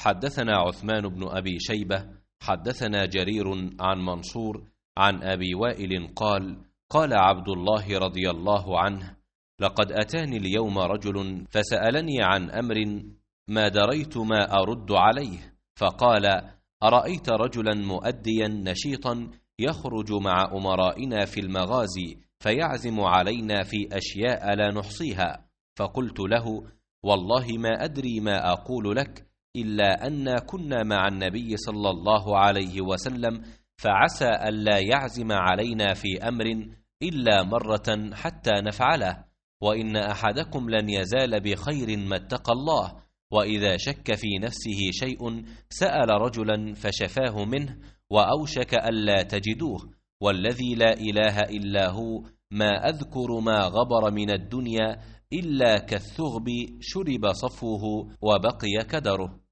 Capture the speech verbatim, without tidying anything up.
حدثنا عثمان بن أبي شيبة حدثنا جرير عن منصور عن أبي وائل قال قال عبد الله رضي الله عنه لقد أتاني اليوم رجل فسألني عن أمر ما دريت ما أرد عليه، فقال أرأيت رجلا مؤديا نشيطا يخرج مع أمرائنا في المغازي فيعزم علينا في أشياء لا نحصيها؟ فقلت له والله ما أدري ما أقول لك إلا أن كنا مع النبي صلى الله عليه وسلم، فعسى ألا يعزم علينا في أمر إلا مرة حتى نفعله، وإن أحدكم لن يزال بخير ما اتقى الله، وإذا شك في نفسه شيء سأل رجلا فشفاه منه وأوشك ألا تجدوه، والذي لا إله إلا هو ما أذكر ما غبر من الدنيا إلا كالثغب شرب صفوه وبقي كدره.